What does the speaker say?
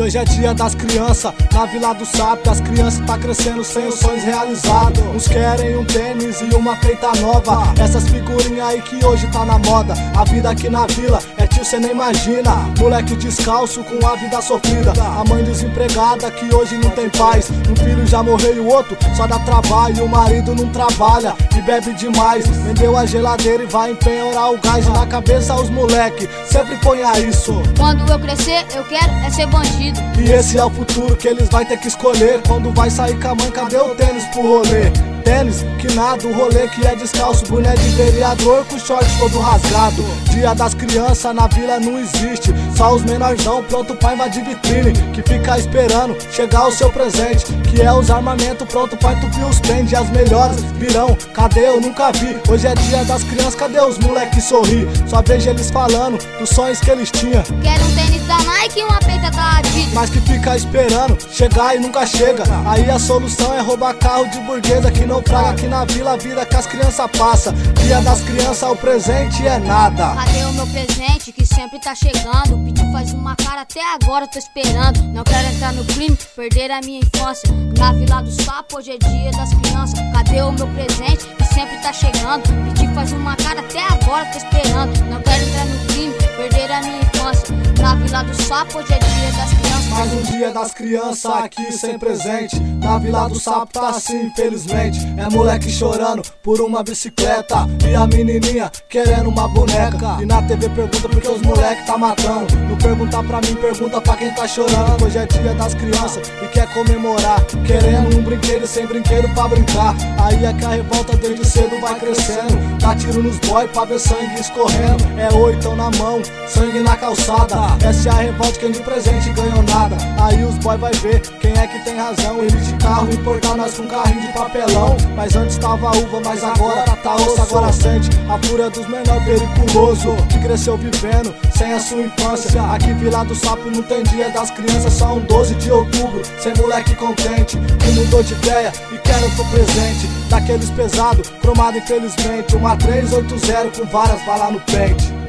E hoje é dia das crianças, na Vila do Sapo. As crianças tá crescendo sem os sonhos realizados. Uns querem um tênis e uma peita nova. Essas figurinhas aí que hoje tá na moda. A vida aqui na vila é tio, cê nem imagina. Moleque descalço com a vida sofrida. A mãe desempregada que hoje não tem paz. Um filho já morreu e o outro só dá trabalho. O marido não trabalha e bebe demais. Vendeu a geladeira e vai empenhorar o gás. E na cabeça os moleque sempre ponha isso: quando eu crescer eu quero é ser bandido. E esse é o futuro que eles vai ter que escolher. Quando vai sair com a mãe, cadê o tênis pro rolê? Tênis que nada, o rolê que é descalço. Boné de vereador com short todo rasgado. Dia das crianças na vila não existe. Só os menorzão pronto pra invadir vitrine. Que fica esperando chegar o seu presente, que é os armamentos pronto pra entupir os pentes. E as melhores virão, cadê? Eu nunca vi. Hoje é dia das crianças, cadê os moleque sorrir? Só vejo eles falando dos sonhos que eles tinham. Quero um tênis da Nike e uma peita da Adidas. Mas que fica esperando chegar e nunca chega. Aí a solução é roubar carro de burguesa que não praga aqui na vila, a vida que as crianças passam. Dia das crianças, o presente é nada. Cadê o meu presente que sempre tá chegando? O Piti faz uma cara, até agora eu tô esperando. Não quero entrar no crime, perder a minha infância. Na Vila do Sapo, hoje é dia das crianças. Cadê o meu presente que sempre tá chegando? O Piti faz uma cara, até agora eu tô esperando. Não quero entrar no crime, perder a minha infância. Na Vila do Sapo, hoje é dia das crianças. Mais um dia das crianças aqui sem presente. Na Vila do Sapo tá assim, infelizmente. É moleque chorando por uma bicicleta e a menininha querendo uma boneca. E na TV pergunta por que os moleque tá matando. Não pergunta pra mim, pergunta pra quem tá chorando. Hoje é dia das crianças e quer comemorar, querendo um brinquedo e sem brinquedo pra brincar. Aí é que a revolta desde cedo vai crescendo. Dá tiro nos boy pra ver sangue escorrendo. É oitão na mão, sangue na calçada. Essa é a revolta, quem de presente ganhou nada. Aí os boy vai ver quem é que tem razão. Ele de carro importar nós com carrinho de papelão. Mas antes tava uva, mas agora tá osso. Agora sente a fúria dos menor periculoso que cresceu vivendo sem a sua infância. Aqui Vila do Sapo não tem dia das crianças, só um 12 de outubro. Sem moleque contente que mudou de ideia e quer outro presente. Daqueles pesado, cromado infelizmente. Uma 380 com várias balas no pente.